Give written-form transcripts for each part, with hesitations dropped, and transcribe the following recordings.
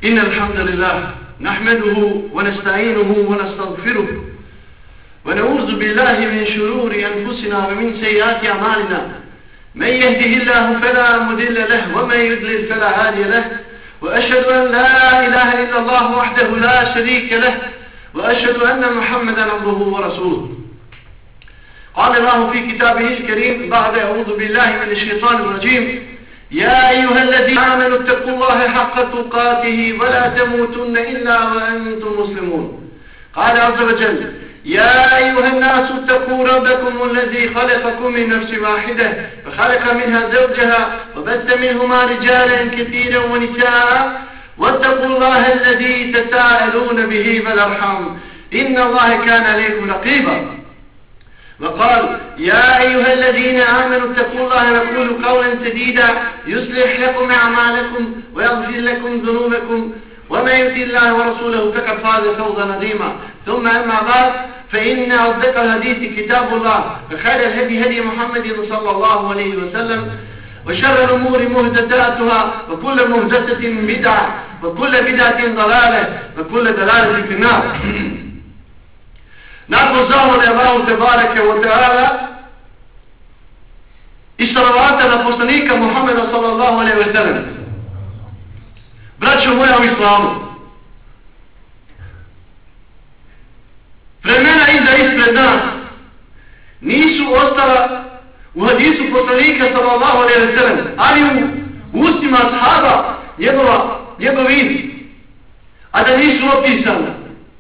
إن الحمد لله نحمده ونستعينه ونستغفره ونعوذ بالله من شرور أنفسنا ومن سيئات أعمالنا. من يهده الله فلا مضل له ومن يضلل فلا هادي له، وأشهد أن لا إله إلا الله وحده لا شريك له، وأشهد أن محمدا عبده ورسوله. قال الله في كتابه الكريم بعد أعوذ بالله من الشيطان الرجيم: يا أيها الذين آمنوا اتقوا الله حق تقاته ولا تموتن إلا وأنتم مسلمون. قال عز وجل: يا أيها الناس اتقوا ربكم الذي خلقكم من نفس واحدة وخلق منها زوجها وبث منهما رجالا كثيرا ونساء واتقوا الله الذي تساءلون به والأرحام إن الله كان عليكم رقيبا. وقال: يا أيها الذين آمنوا اتقوا الله وقولوا قولا سديدا يصلح لكم أعمالكم ويغفر لكم ذنوبكم ومن يطع الله ورسوله فقد فاز فوزا عظيما. ثم أما بعد، فإن أصدق الحديث كتاب الله، وخير الهدي هدي محمد صلى الله عليه وسلم، وشر الأمور محدثاتها وكل محدثة بدعة وكل بدعة ضلالة وكل ضلالة في النار. Nakon zahvale Allahu tebareke wa ta'ala i salavata na poslanika Muhammeda sallallahu alaihi wa sallam, braćo moja u islamu, vremena ispred nas nisu ostala u hadisu poslanika sallallahu alaihi wa sallam, ali u ustima ashaba njegov vid, a da nisu opisana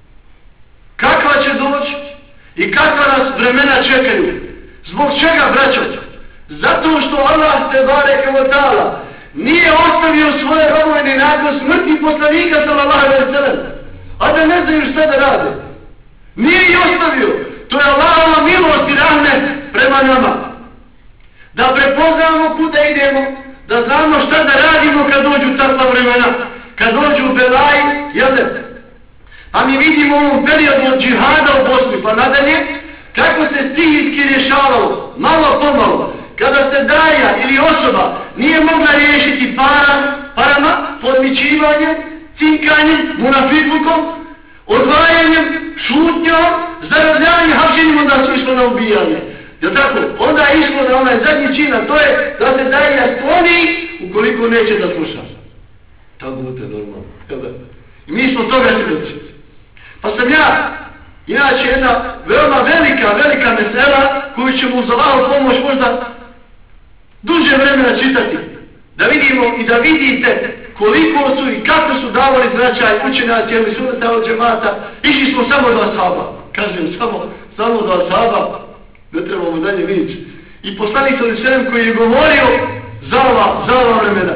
kakva će doći i kakva nas vremena čekaju. Zbog čega, braćo? Zato što Allah tebareke ve taala nije ostavio svoje robove ni nakon smrti poslanika sallallahu alejhi ve sellem, a da ne znaju šta da rade. Nije ih ostavio. To je Allahova milost i rahmet prema nama. Da prepoznamo kuda idemo, da znamo šta da radimo kad dođu takva vremena, kad dođu belaji, jel ne? A mi vidimo u ovom periodu od džihada u Bosni pa nadalje kako se stihijski rješavalo, malo pomalo, kada se daja ili osoba nije mogla riješiti parama, podmićivanjem, cinkanjem, munafiklukom, odvajanjem, šutnjom, zarabljanjem, hapšenjem, onda su išlo na ubijanje. Jel tako? Onda je išlo na onaj zadnji čin, a to je da se daja skloni ukoliko neće da sluša. Tako budete normalno. I mi smo toga svjedoci. Pa sam ja, inače jedna veoma velika mesela koju ćemo uz Allahovu pomoć možda duže vremena čitati. Da vidimo i da vidite koliko su i kako su davali značaj učenjaci ili sunneta od džemata. Išli smo samo do ashaba. Kažem, samo do ashaba. Ne trebamo dalje vidjeti. I poslanik sallallahu alejhi ve sellem koji je govorio za ova vremena.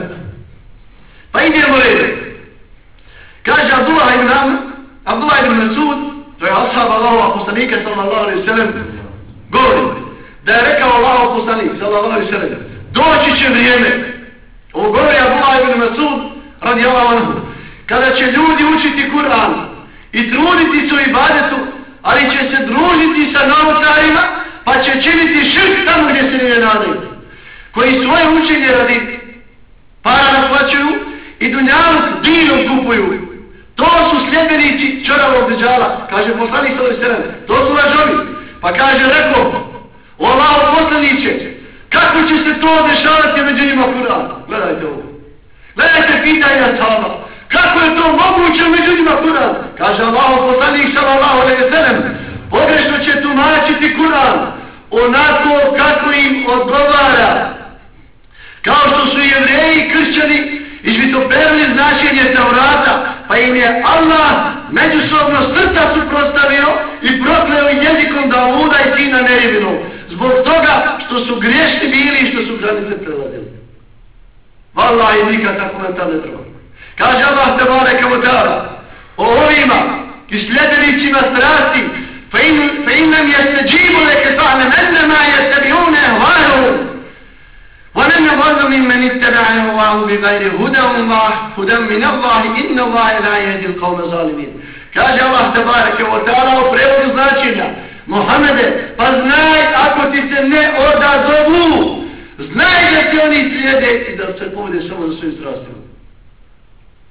Pa idemo redom. Kaže Abdullah ibn Mas'ud, to je ashab Allahova poslanika sallallahu alejhi ve sellem, govori da je rekao Allahov poslanik sallallahu alejhi ve sellem: doći će vrijeme, ovo govori Abdullah ibn Mas'ud radijallahu anhu, kada će ljudi učiti Kur'an i truditi se u ibadetu, ali će se družiti sa novotarima, pa će činiti širk tamo gdje se ne nadaju, koji svoje učenje radi para naplaćuju i dunjaluk dinom kupuju. To su sljedbenici čoravog deđala, kaže poslanik sallallahu alejhi ve sellem, to su lažovi. Pa kaže, rekao, o Allahov poslaniće, kako će se to dešavati među njima Kur'an? Gledajte ovo. Gledajte pitanja ashaba. Kako je to moguće među njima Kur'an? Kaže Allahov poslanik sallallahu alejhi ve sellem, pogrešno će tumačiti Kur'an onako kako im odgovara. Kao što su Jevreji i kršćani izvitoperili značenje Taurata, pa im je Allah međusobno srca suprotstavio i prokleo jezikom Davuda i sina Neribinog, zbog toga što su griješni bili i što su granice prelazili. Vallahi, nikad tako komentar ne treba. Kaže Allah tebareke ve taala o ovima i sljedbenicima strasti: fa in lam yastajibu laka fa'lam annama yattabi'una ahwa'ahum وَمَنْ يَضَلُّ مِمَّنِ اتَّبَعَ هَوَاهُ بِغَيْرِ هُدًى مِنَ اللَّهِ إِنَّ اللَّهَ لَا يَهْدِي الْقَوْمَ الظَّالِمِينَ. Kaže Allah tebareke ve taala u prevodu značenja: Muhammede, pa znaj ako ti se ne odazovu, znaj da se oni slijede i da se povede samo za svojim strastima. Uzmi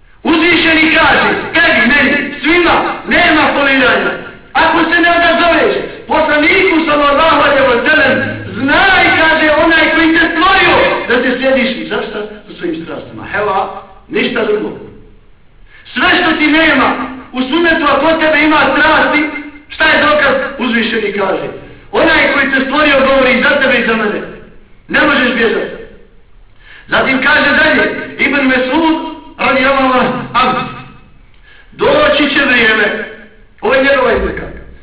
uzvišeni kaže, tebi, meni, svima, nema poliranja. Ako se ne odazoveš poslaniku sallallahu alejhi ve sellem, znaj, kaže onaj koji te stvorio, da te slijediš zašto? Za svojim strastima. Heva, ništa drugo. Sve što ti nema u sunnetu, a kod tebe ima strasti, šta je dokaz? Uzvišeni kaže. Onaj koji te stvorio govori za tebe i za mene. Ne možeš bježati. Zatim kaže dalje, Ibn Mesud, radijallahu anhu, doći će vrijeme, ovo je njegova izreka,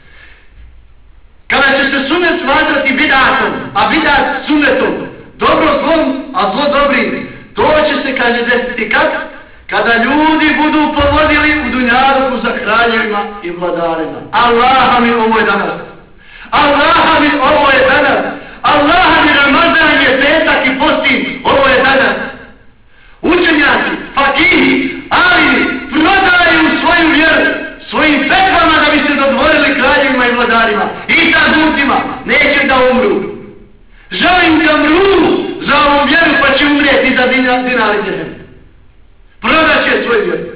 kada će se sunnet smatrati bidatom, a bidat sunnetom, dobro zlom, a zlo dobrim, to će se, kaže, desiti kad? Kada ljudi budu povodili u dunjaluku za kraljevima i vladarima. Allaha mi, ovo je danas. Allaha mi, ovo je danas. Allaha mi, Ramazan je petak i postim, ovo je danas. Učenjaci, fakihi, alimi, prodaju svoju vjeru svojim fetvama da bi se dodvorili kraljevima i vladarima i tagutima. Neće da umru. Želim da umru za ovu vjeru, pa će umrijeti za dinar i dirhem. Prodat će svoj vjeru.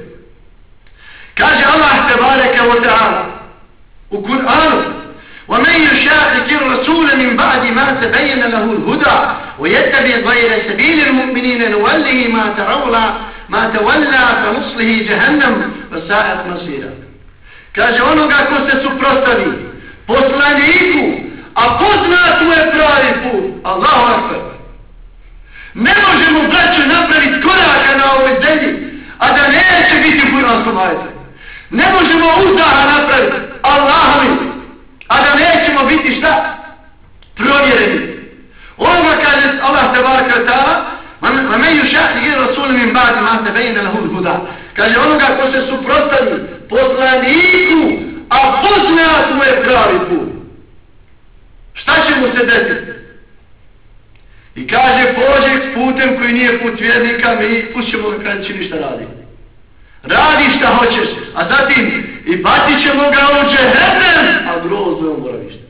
Kaže Allah tebareke wa ta'ala u Kur'anu: وَمَنْ يُشَاقِقِ الرَّسُولَ مِنْ بَعْدِ مَا تَبَيَّنَ لَهُ الْهُدَى وَيَتَّبِعْ غَيْرَ سَبِيلِ الْمُؤْمِنِينَ نُوَلِّهِ مَا تَوَلَّى فَنُصْلِهِ جَهَنَّمَ وَسَاءَتْ مَصِيرًا. Kaže onoga ko se suprotstavi poslaniku, a poznat mu je pravi put. Allahu akbar. Ne možemo, braćo, napraviti koraka na ovoj zemlji, a da neće biti u kuranskom ajetu. Ne možemo uzdaha napraviti, Allahovi, a da nećemo biti šta? Provjereni. Onoga kaže Allah tebaraka wa ta'ala: وَمَنْ يُشَاقِقِ الرَّسُولَ مِنْ بَعْدِ مَا تَبَيَّنَ لَهُ الْهُدَى. Kaže onoga ko se suprotstavi poslaniku, a poznat mu je pravi put. Šta će mu se desiti? I kaže, pođe s putem koji nije put vjernika, mi pušćemo ga kada će ništa radi. Radi šta hoćeš, a zatim i bacit ćemo ga u džehennem, a grozno je boravište.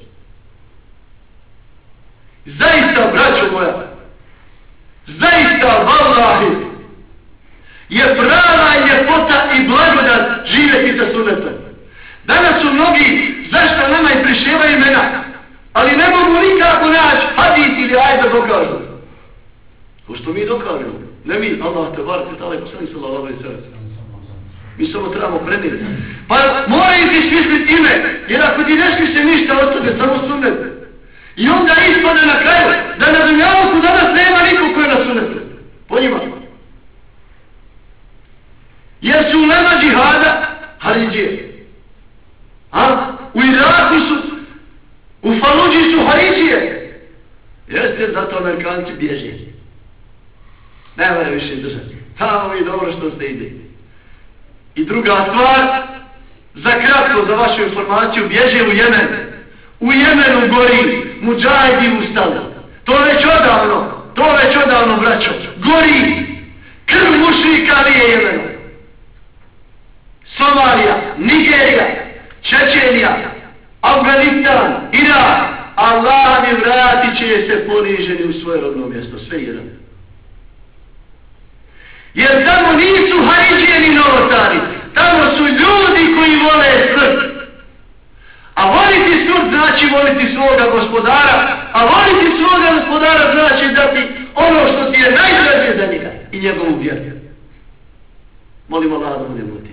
Zaista, braćo moja, zaista, vallahi, je prava ljepota i blagodat živjeti sa sunnetom. Danas su mnogi, zašto nama i priševaju imena, ali ne mogu nikako naći hadis ili ajde da dokažu. Ko što mi dokažemo. Ne mi, Allah te bar, te tala i poslanik sallallahu alejhi ve sellem. Mi samo trebamo prenijeti. Pa moraju ti smisliti ime, jer ako ti ne smisli ništa, ostane samo sunnet. I onda ispade na kraju da na dunjaluku danas nema niko ko je na sunnetu. Po njima. Jer su ulema džihada Haridžije. U Iraku su, u Faluđi su Haridžije. Jeste, zato Amerikanci bježe. Ne mora više držati. Tamo mi dobro što ste ide. I druga stvar, za kratko za vašu informaciju, bježe u Jemen. U Jemenu gori, mudžahidi ustali. To već odavno, braćo. Gori, krv mušrika lije Jemenu. Somalija, Nigerija, Čečenija, Afganistan, Irak, Allah mi vratit će se poniženi u svoje rodno mjesto, sve jedan. Jer tamo nisu Haridžijeni novotari, tamo su ljudi koji vole smrt. A voliti smrt znači voliti svoga gospodara, a voliti svoga gospodara znači dati ono što ti je najdraže za njega i njegovu vjeru. Molim Allah da budemo ti.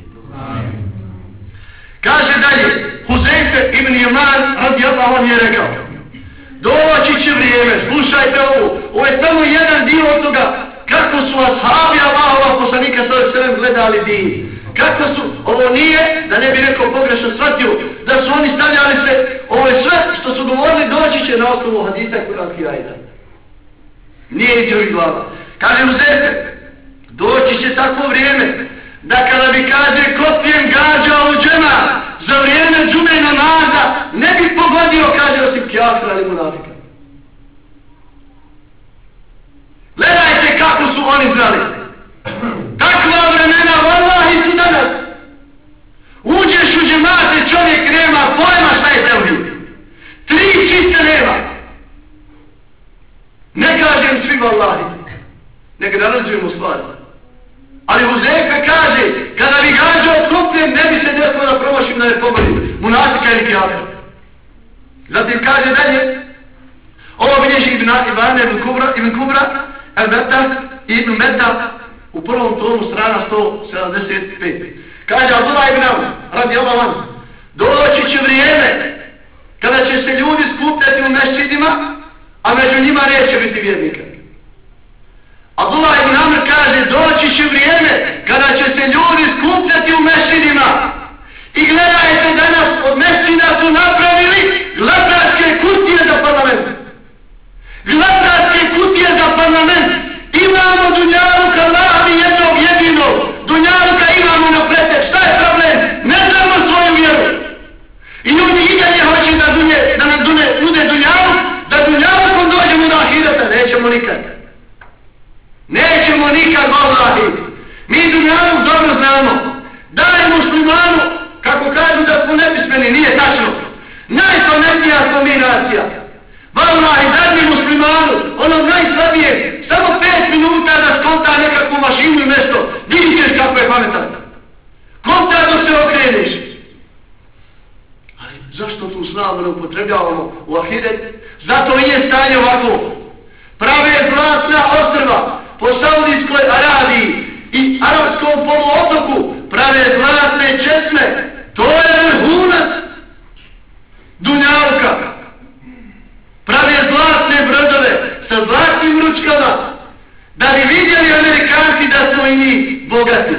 Kaže dalje, Huzeyfe ibn Yaman radijallahu anhu je rekao: doći će vrijeme, slušajte ovo je samo jedan dio od toga kako su ashabi Allahova poslanika sallallahu alejhi ve sellem gledali din. Kako su, ovo nije, da ne bi rekao pogrešno shvatio, da su oni stavljali se, ovo je sve što su govorili doći će na osnovu hadisa kuranskih ajeta. Nije iz ovih glava. Kaže Huzeyfe, doći će takvo vrijeme da kada bi, kaže, kopljem gađao u džema za vrijeme džume namaza, ne bi pogodio, kaže, osim kjafira ili munafika. Gledajte kako su oni znali. Takva vremena, vallahi, su danas. Uđeš u džemate, čovjek nema pojma šta je tevhid. 3 čiste nema. Ne kažem svi, vallahi. Ne generalizujemo stvari. Ali Huzeyfe kaže, Kada bi gađao kopljem, ne bi se desilo da promašim da ne pogodi munafika ili kjafir. Zatim kaže dalje, ovo bilježi Ibn Kubra, Ibn Meta u prvom tomu strana 175. Kaže Abdullah ibn Amr, radijallahu anhu, doći će vrijeme kada će se ljudi skupljati u mešćidima, a među njima neće biti vjernika. Abdullah ibn Amr kaže, doći će vrijeme kada će se ljudi skupljati u mešćidima. I gledajte, danas od mešćida su napravili glasačke kutije za parlament. Glasačke kutije za parlament. Imamo dunjaluka Allaha jednog jedinog. Dunjaluka imamo na pretek. Šta je problem? Ne znamo svoju vjeru. I ljudi i dalje hoće da nam nude dunjaluk, da dunjalukom dođemo do ahireta. Nećemo nikad. Nećemo nikad, vallahi. Mi dunjaluk dobro znamo. Daj muslimanu, kako kažu da smo nepismeni, nije tačno. Najpametnija smo mi nacija. Vallahi, daj mi muslimanu, ono najslabije, samo 5 minuta da skonta nekakvu mašinu i nešto, vidit ćeš kako je pametan. Konta dok se okreneš. Ali zašto tu snagu ne upotrebljavamo u ahiret? Zato i je stanje ovako. Prave zlatna ostrva po Saudijskoj Arabiji i Arabskom poluotoku, prave zlatne česme. To je vrhunac dunjaluka. Prave zlatne brodove sa zlatnim ručkama, da bi vidjeli Amerikanci da smo i mi bogati.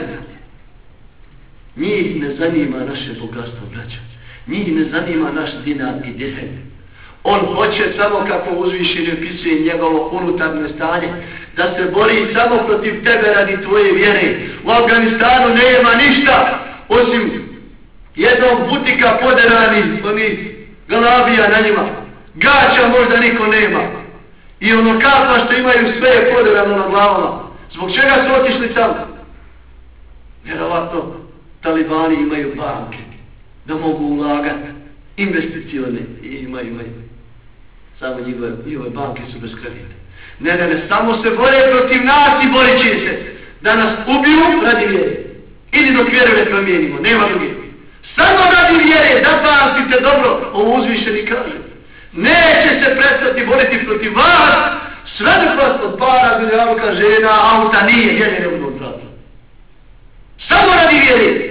Njih ne zanima naše bogatstvo, braća. Njih ne zanima naš dinar i dirhem. On hoće samo, kako uzvišeni opisuje njegovo unutarnje stanje, da se bori samo protiv tebe radi tvoje vjere. U Afganistanu nema ništa osim jednog butika poderani, oni galabija na njima. Gaća možda niko nema. I ono kapa što imaju sve je poderano na glavama. Zbog čega su otišli tamo? Vjerovatno talibani imaju banke da mogu ulagati investicione i imaju. Samo njihove banke su bez kredita. Ne, samo se bore protiv nas i borit će se da nas ubiju radi vjere. Ili dok vjeru ne promijenimo, nema druge. Samo radi vjere, da pamtite dobro, ovo uzvišeni kaže. Neće se prestati boriti protiv vas, sve dok vas od para, dunjaluka, žena, auta, nije vjere ne budu odvratili. Samo radi vjere.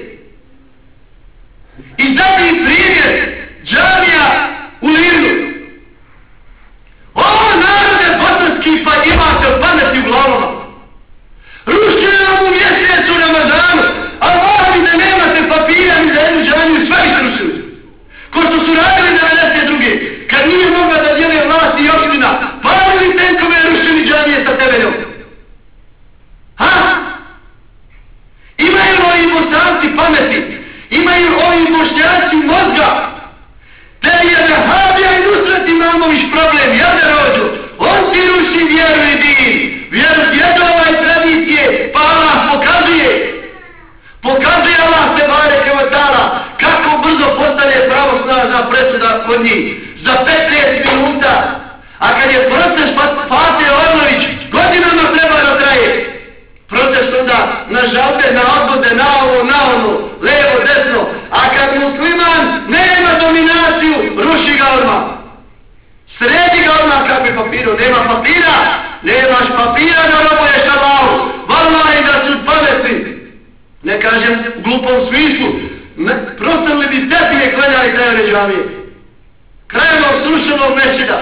I zatim primjer džamija u Livnu. Ovo narode bosanski pa imate pameti u glavama. Rušće nam u mjesecu Ramazanu, a vami da nemate papira ni za jednu džamiju, sve izrušili. Ko što su radili 92. Kad nije mogla da dijele vlasti i opština, palili tenkove rušeni džamije sa temeljom. Ha? Imaju ovi bosanci pameti, imaju ovi bošnjaci mozga. Tebi je Vehabija i Nusret Imamović problem, ja ne rođu. On ti ruši vjeru i din, vjeru djedova i tradicije, pa Allah pokazuje. Pokazuje Allah se bareke wa ta'ala kako brzo postane pravosnažna presuda kod njih. Za 15 minuta. A kad je proces Fate Orlović, godinama treba da traje. Proces onda na žalbe, na odgode, na ovo, na ono, levo, desno. A kad musliman nema dominaciju, ruši ga odmah. Sredi ga odmah kakvi papiru. Nema papira, nemaš papira da robuješ Allahu. Vallahi da su pametni. Ne kažem u glupom smislu. Prostorili bi tepije gledali krajove džamije. Krajevog srušenog mešćida.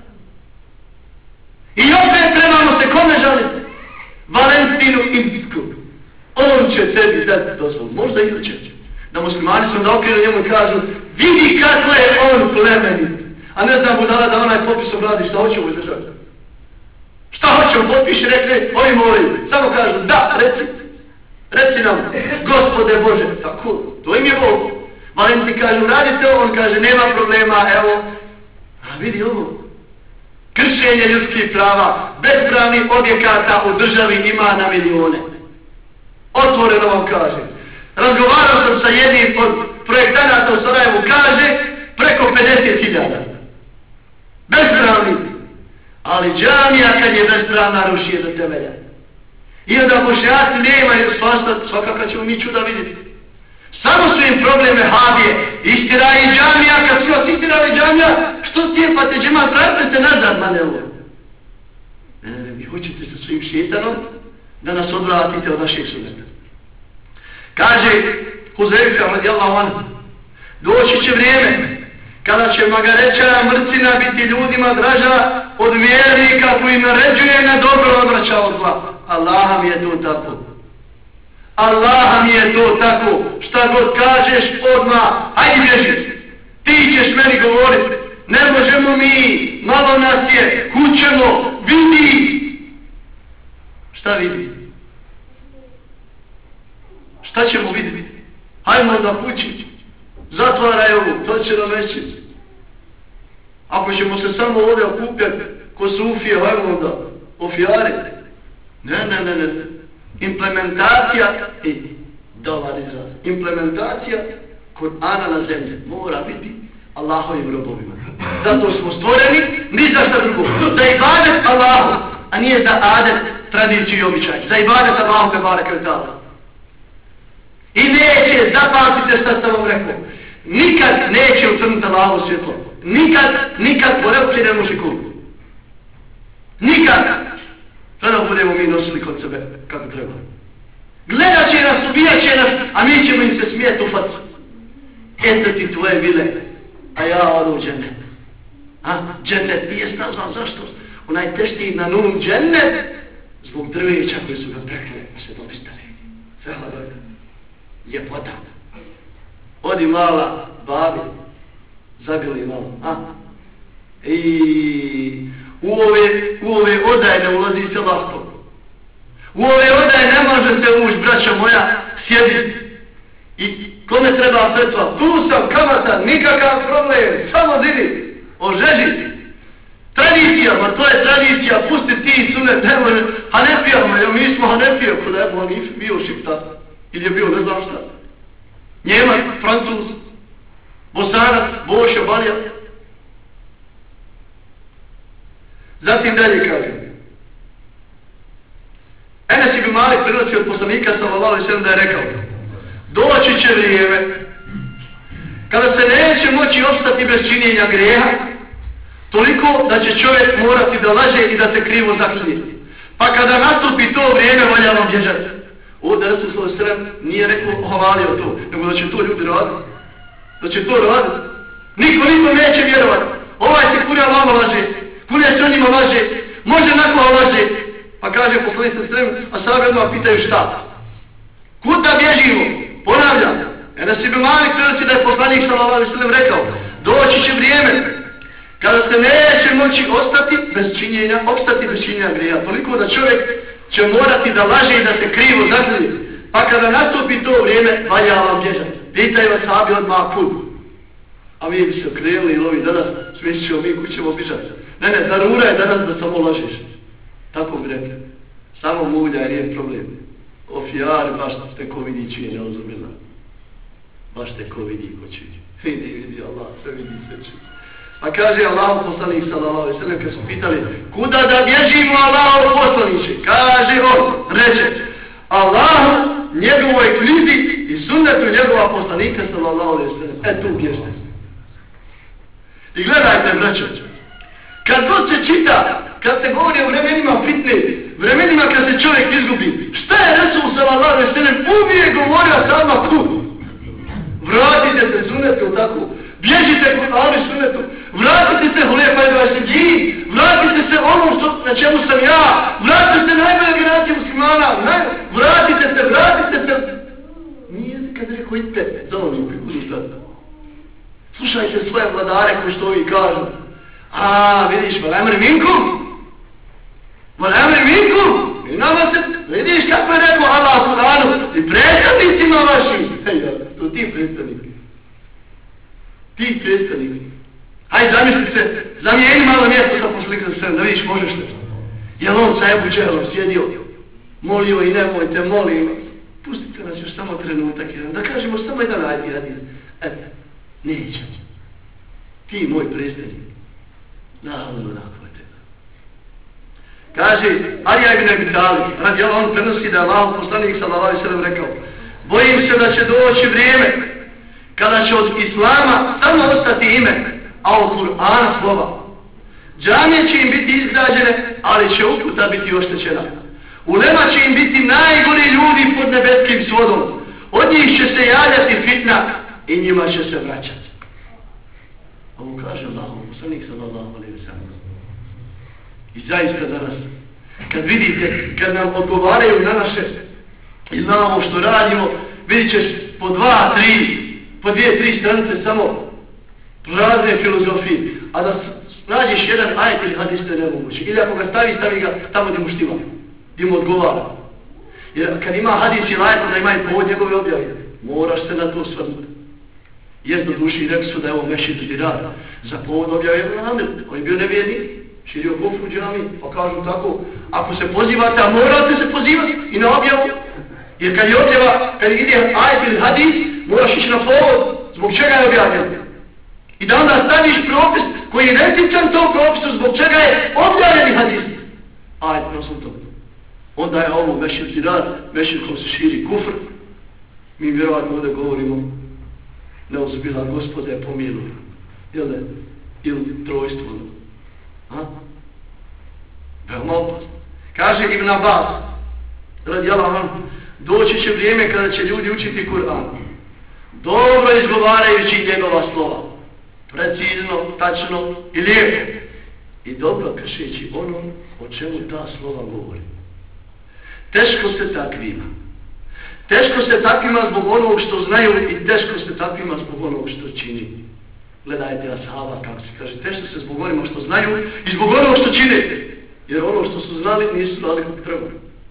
I opet trebamo se kome žaliti? Valentinu Indijsku. On će tebi dati dozvolu. Možda i jučer. Da muslimani su da okrenu njemu i kažu vidi kako je on plemenit. A ne znam budala da onaj popis obradi šta hoće u državi. Šta hoće u potpiši rekli ovi moraju. Samo kažu da, reci nam Gospode Bože. Tako, to im je Bog. Valentin kaže uradite ovo, on kaže nema problema, evo. A vidi ovo. Kršenje ljudskih prava, bespravnih objekata u državi ima na milijone. Otvoreno vam kaže. Razgovarao sam sa jednim od projektanata u Sarajevu, kaže preko 50.000. Bespravnih. Ali džamija kad je bespravna ruši je do temelja. I onda Bošnjaci nemaju svakako ćemo mi čuda vidjeti. Samo su im probleme Habije. Istira i džamija, kad su vas istirali džamija, što stijepate džemat, vratite se nazad, ma ne ovo. Ne, vi hoćete sa svojim šetanom da nas odvratite od našeg sunneta. Kaže Huzeyfe radijallahu anhu, doći će vrijeme kada će magarećana mrcina biti ljudima draža od vjernika koji naređuje na dobro odvraća od zla. Allah mi je to tako. Allah mi je to tako. Šta god kažeš odmah, hajde bježi. Ti ćeš meni govoriti. Ne možemo mi, malo nas je, kućemo, vidi. Šta vidi? Šta ćemo vidjeti? Hajmo da kući. Zatvaraj ovo, to će nam reći. Ako ćemo se samo ovdje okupjati ko sufije, hajmo onda ofijari. Ne. Implementacija i dobar izraz. Implementacija Kur'ana na zemlji mora biti Allahovim robovima. Zato smo stvoreni, ni za šta drugo. Za ibadet Allahu, a nije za adet, tradiciju i običaj. Za ibadet Allahu te barek i ta'ala. I neće, zapamtite šta sam vam rekao, nikad neće utrnuti Allahovo svjetlo. Nikad porebci ne može kupiti. Nikad. Sada budemo mi nosili kod sebe kako treba. Gledat će nas, ubijat će nas, a mi ćemo im se smijeti u facu. Eto ti tvoje vile, a ja odu džennet. Džennet nije znam zašto. Onaj tešti na nun džennet zbog drveća koji su ga prekle, se dobistali. Sve hladojka. Ljepota. Odi mala, babi, zagrli malo. I u ove odaje ne ulazi se lahko. U ove odaje ne može se ući, braćo moja, sjedi. I kome treba fetva? Tu sam, kamata, nikakav problem, samo dini, ožeži. Tradicija, ma to je tradicija, pusti ti sunet, ne može, Hanefijama, jer mi smo Hanefija, kod Ebu Hanife bio Šiptar, ili je bio ne znam šta. Njemac, Francuz, Bosanac, Bošo, Balija. Zatim dalje kaže. Enes ibn Malik prenosi od poslanika sallallahu alejhi ve sellem da je rekao: doći će vrijeme kada se neće moći opstati bez činjenja grijeha, toliko da će čovjek morati da laže i da se krivo zaklinje. Pa kada nastupi to vrijeme, valja vam bježati. Ovdje Resul sallallahu alejhi ve sellem nije rekao hvalio to, nego da će to ljudi raditi. Da će to raditi. Niko neće vjerovati. Ovaj se kurja lama laže, kurja se o njima laže, može nakon laže. Pa kaže poslanik sallallahu alejhi ve sellem, a sahabe odmah pitaju šta? Kud da bježimo? Ponavljam. Enes ibn Malik prenosi da je poslanik sallallahu alejhi ve sellem rekao: doći će vrijeme kada se neće moći opstati bez činjenja grijeha. Toliko da čovjek će morati da laže i da se krivo zaklinje. Pa kada nastupi to vrijeme, valja vam bježati. Pitaju vas sahabi odmah kud. A mi bi se okrenuli i ovi danas smislit ćemo mi kud ćemo bježati. Ne, zarura je danas da samo lažeš. Tako bi rekli. Samo mulja je nije problem. Ofijari baš te ko vidi čuje, ne ozumila. Baš te ko vidi ko čuje. Vidi Allah, sve vidi sve čuje. A kaže Allah poslanik sallallahu alejhi ve sellem kad su pitali kuda da bježimo Allahu poslaniče? Kaže on, reče Allahu, njegovoj knjizi i sunnetu njegova poslanika sallallahu alejhi ve sellem. Tu bježite. I gledajte, braćo, kad god se čita, kad se govori o vremenima fitne, vremenima kad se čovjek izgubi, šta je Resul sallallahu alejhi ve sellem uvijek govorio sama kud? Vratite se sunnetu tako. Bježite Kur'anu i sunnetu, vratite se Hulefa i Rašidin, vratite se onom na čemu sam ja, vratite se najbolje generacije muslimana, vratite se. Nije kad rekao idite za onim koji budu tada. Slušajte svoje vladare koji što ovi kažu. Vidiš, valemri minkum. I nama se, vidiš kako je rekao Allah Kur'anu i predstavnicima vašim. To ti predstavnici. Ti predstavnik. Hajde zamisli se, zamijeni malo mjesto sa poslanikom da vidiš možeš li. Jel on sa Ebu Džehlom sjedio, molio i nemojte, molim. Pustite nas još samo trenutak jedan, da kažemo samo jedan hadis. Nećemo. Ti moj predstavnik. Naravno nakon tebe. Kaže, Alija ibn Abi Talib, radi Allah, on prenosi da je Allah poslanik sallallahu alejhi ve sellem rekao: bojim se da će doći vrijeme kada će od Islama samo ostati ime, a od Kur'ana slova. Džamije će im biti izgrađene, ali će uputa biti oštećena. Ulema će im biti najgori ljudi pod nebeskim svodom. Od njih će se javljati fitna i njima će se vraćati. Ovo kaže Allah, poslanik sallallahu alejhi ve sellem. I zaista danas, kad vidite, kad nam odgovaraju na naše i na ovo što radimo, vidit ćeš po 2-3 stranice samo razne filozofije, a da nađeš jedan ajet ili hadis, to je nemoguće. Ili ako ga stavi ga tamo gdje mu štima, gdje mu odgovara. Jer kad ima hadis ili ajet, onda ima i povod njegove objave. Moraš se na to svrnuti. Jer do duši rekli su da je ovo mešid ili rad. Za povod objave je Muhammed. On je bio nevjernik, širio kufru džami, pa kažu tako, ako se pozivate, a morate se pozivati i na objavu. Jer kad je objava, kad ide ajet ili hadis, moraš ići na povod. Zbog čega je objavljen? I da onda staviš propis koji je identičan tom propisu zbog čega je objavljeni hadis. Ajet prosutom. Onda je ovo mešid ili rad, mešid ko se širi kufr. Mi vjerovatno ovdje govorimo neozbila Gospode pomiluj. Ili trojstvo. Veoma opasno. Kaže Ibn Abbas, radijallahu anhu, doći će vrijeme kada će ljudi učiti Kur'an, dobro izgovarajući njegova slova, precizno, tačno i lijepo, i dobro kršeći ono o čemu ta slova govori. Teško se takvima. Teško se takvima zbog onog što znaju i teško se takvima zbog onog što čini. Gledajte ashaba kako se kaže, teško se zbog onog što znaju i zbog onog što čine. Jer ono što su znali nisu znali kako treba.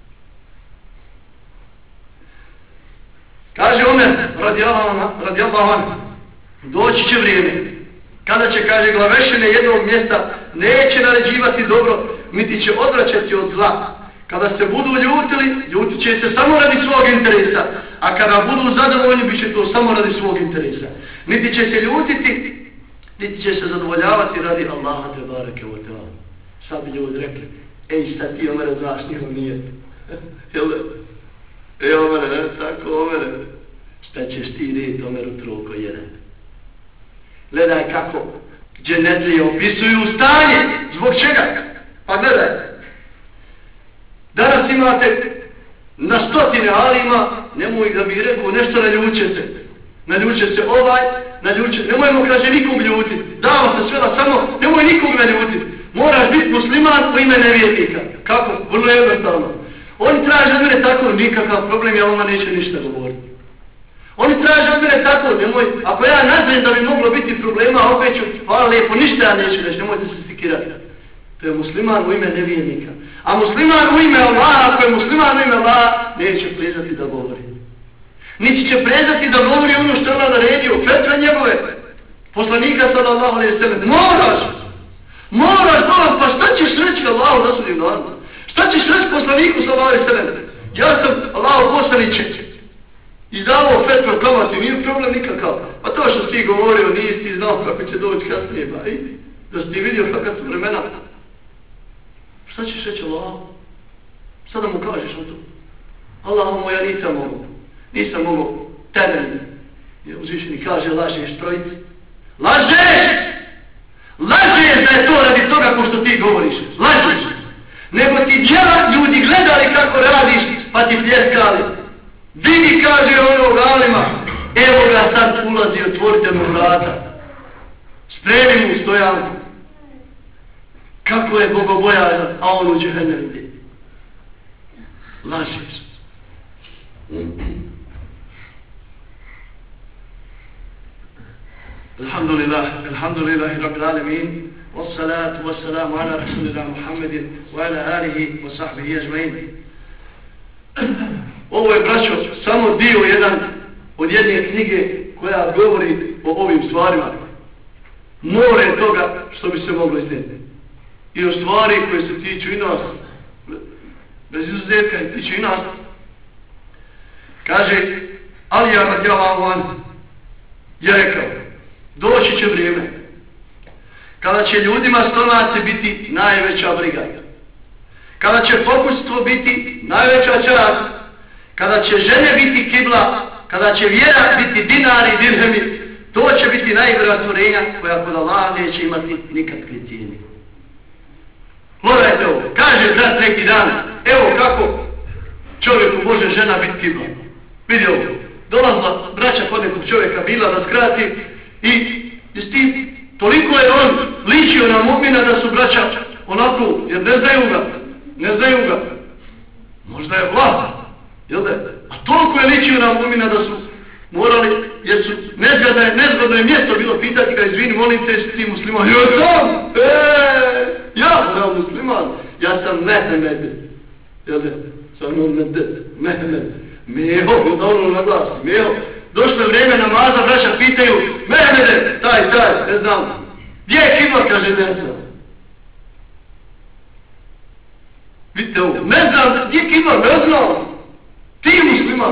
Kaže Omer, radijallahu anhu, doći će vrijeme kada će, kaže, glavešine jednog mjesta neće naređivati dobro, niti će odvraćati od zla. Kada se budu ljutili, ljutit će se samo radi svog interesa, a kada budu zadovoljni, bit će to samo radi svog interesa. Niti će se ljutiti, niti će se zadovoljavati radi Allaha te bareke ve taala. Sad bi ljudi rekli, šta ti Omere znaš njihov nijet? Omere, ne tako Omere. Šta ćeš ti reći Omeru troko jedan? Gledaj kako dženetlije opisuju stanje. Zbog čega? Pa gledaj. Danas imate na stotine alima, nemoj da bi rekao nešto naljuče se ovaj, nemojmo, kaže, nikog ljutit. Dao se svela samo, nemoj nikog naljutit. Moraš biti musliman u ime nevjernika. Kako? Vrlo jednostavno. Oni traže od mene tako, nikakav problem, ja vama neće ništa govoriti. Oni traže od mene tako, nemoj, ako ja nazrem da bi moglo biti problema, opet ću, hvala lijepo, ništa ja neću reći, nemojte se stikirati. To je musliman u ime nevjernika. A musliman u ime Allaha, ako je musliman u ime Allaha, neće prezati da govori. Niti će prezati da govori ono što je Allah naredio, fetve njegove, poslanika sallallahu alejhi ve sellem. Moraš, pa šta ćeš reći Allahu na sudnjem danu? Šta ćeš reći poslaniku sallallahu alejhi ve sellem? Ja sam Allahu poslaniče. Izdavao fetve kamati, nije problem nikakav. Pa to što si govorio, nisi znao kako će doći kasnije, pa da si ti vidio kakva su vremena. Šta ćeš reći Allahu? Sada mu kažeš na to. Allahu ja nisam mogu temelj. Je uzvišeni kaže, lažeš trojici. Lažeš da je to radi toga ko što ti govoriš. Lažeš. Nego ti djela ljudi gledali kako radiš, pa ti pljeskali. Vidi, kaže onog alima, evo ga sad ulazi, otvorite mu vrata. Spremi mu stojanku. Kako je bogobojazan, a on u džehennem ide. Lažeš. Alhamdulillahi rabbil alamin, wassalatu wassalamu ala rasulillah Muhammedin wa ala alihi wa sahbihi ajma'in. Ovo je, braćo, samo dio jedan od jedne knjige koja govori o ovim stvarima. More toga što bi se moglo iznijeti. I o stvari koje se tiču i nas, bez izuzetka i tiču i nas. Kaže, Alija radijallahu anhu je rekao, doći će vrijeme kada će ljudima stomaci biti najveća briga. kada će pokustvo biti najveća čast, kada će žene biti kibla, kada će vjera biti dinari i dirhemi, to će biti najgora stvorenja koja kod Allaha neće imati nikakve cijene. Pogledajte ovo, kaže brat neki dan, evo kako čovjeku može žena biti kibla. Vidi ovo, dolazla braća kod nekog čovjeka bila da skrati i s tim toliko je on ličio na mu'mina da su braća onako, jer ne znaju ga. Možda je vlah, jel da? A toliko je ličio na mu'mina da su morali, jer su nezgodno je mjesto bilo pitati ga, izvini, molim te, jesi ti musliman? Ja sam musliman, ja sam Mehmed, jel da? Mehmed, Meho, da ono naglasi, Meho. Došlo je vrijeme namaza, braća pitaju, Mehmede, taj, ne znam, gdje je kibla, kaže, ne znam. Vidite ovo, ne znam, gdje je kibla, ne znam. Ti musliman.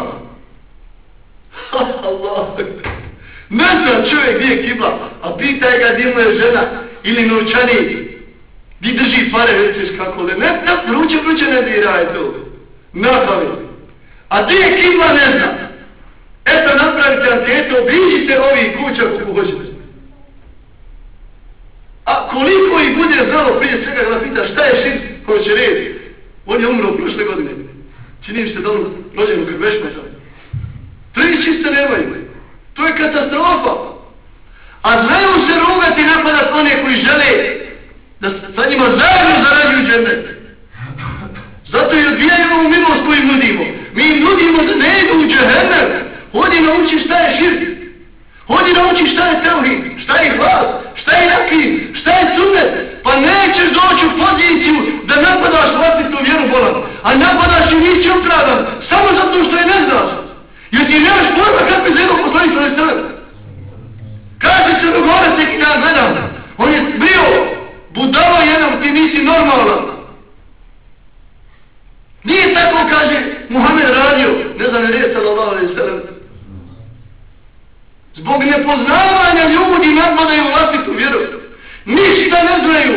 Allah, ne znam čovjek gdje je kibla, a pitaj ga gdje mu je žena ili novčanik, gdje drži pare, receš kako le, ne, vruće ne diraj to, napavi. A gdje je kibla, ne znam. Eto, napravite anketu, obiđite ovih kuća kako hoćete. A koliko ih bude znalo prije svega da pita šta je širk, ko će reći. On je umro prošle godine. Čini mi se da on rođen u Krvešmata. Tri čiste nemaju. To je katastrofa. A znaju se rugati napadat one koji žele da sa njima zajedno zarađuju džennet. Zato i odbijaju ovu milost koju im nudimo. Mi im nudimo da ne idu u džehennem. Hodi nauči šta je širk. Hodi nauči šta je tevhid, šta je ihlas, šta je jakin, šta je sunnet. Pa nećeš doći u poziciju da napadaš vlastitu vjeru bolan. A napadaš i nisi opravdan samo zato što je ne znaš. Jer ti nemaš pojma kako je zelo poslanik na stranu. Kaže se dogovorac neki dan gledam. On je bio budalo jedan, ti nisi normalan. Nije tako, kaže Muhammed radio, ne znam je riječ sallallahu alejhi ve sellem. Zbog nepoznavanja ljudi napadaju vlastitu vjeru. Ništa ne znaju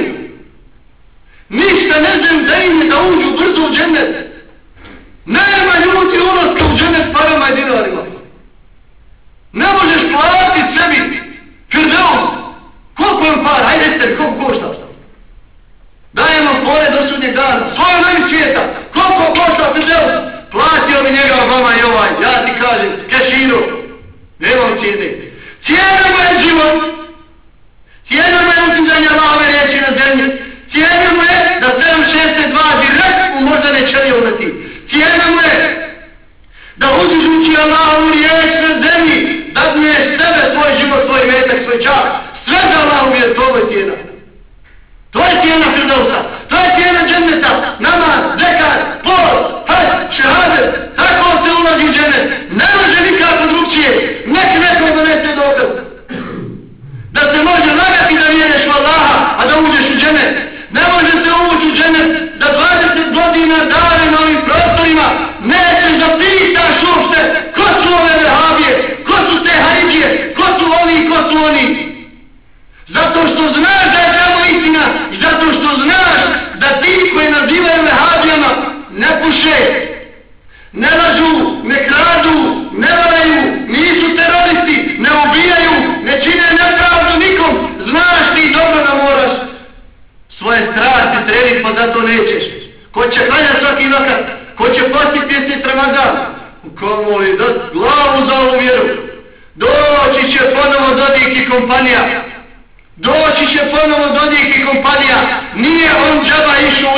da im je da uđu brzo u džennet. Nema ljudi ulaska u džennet parama i dinarima. Ne možeš platiti sebi Firdeus. Koliko je para? Ajde recite, koliko košta? Dajemo pore do sudnjeg dana. Svoje novi svijeta. Koliko košta Firdeus? Platio bi njega vama i ovaj. Ja ti kažem, keširu. Nemam cijene. Cijena je život. Cijena je uzimanje Allahove riječi na zemlji. Cijena mu je da 762 direkt u moždane čelije uleti. Cijena mu je da uzižući Allahovu riječ na zemlji dadneš sebe, svoj život, svoj metak, svoj čas. Sve za Allahu je to je cijena. To je cijena Firdausa. To je cijena dženneta. Namaz, zekat, post, hađ, šehadet. Tako se ulazi u džennet. Ne može nikako drugčije. Nek neko donese dokaz. Da se može lagati da vjeruješ u Allaha, a da uđeš u džennet. Ne može se ući u džennet da 20 godina dane na ovim prostorima nećeš da pitaš uopšte ko su ove vehabije, ko su te haridžije, ko su oni. Zato što znaš da je tamo istina i zato što znaš da ti koji nazivaju vehabijama ne puše, ne lažu, ne kradu, ne varaju, nisu teroristi, ne ubijaju, ne čine nepravdu nikom. Znaš ti dobro da moraš svoje strasti srediti, pa zato nećeš. Ko će klanjati svaki vakat, ko će postiti mjesec Ramazan, komu li dat glavu za ovu vjeru. Doći će ponovo Dodik i kompanija. Nije on džaba išao